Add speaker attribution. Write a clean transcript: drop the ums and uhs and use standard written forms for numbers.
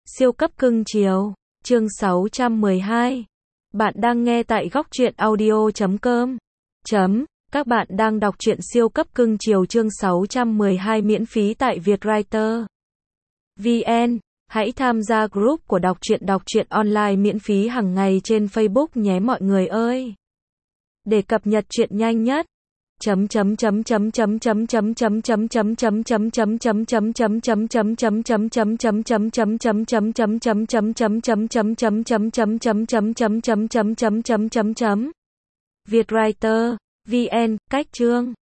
Speaker 1: Siêu cấp cưng chiều, chương 612. Bạn đang nghe tại góc truyện audio.com. Các bạn đang đọc truyện siêu cấp cưng chiều chương 612 miễn phí tại Vietwriter VN. Hãy tham gia group của đọc truyện online miễn phí hàng ngày trên Facebook nhé mọi người ơi. Để cập nhật truyện nhanh nhất. Vietwriter VN. Cách chương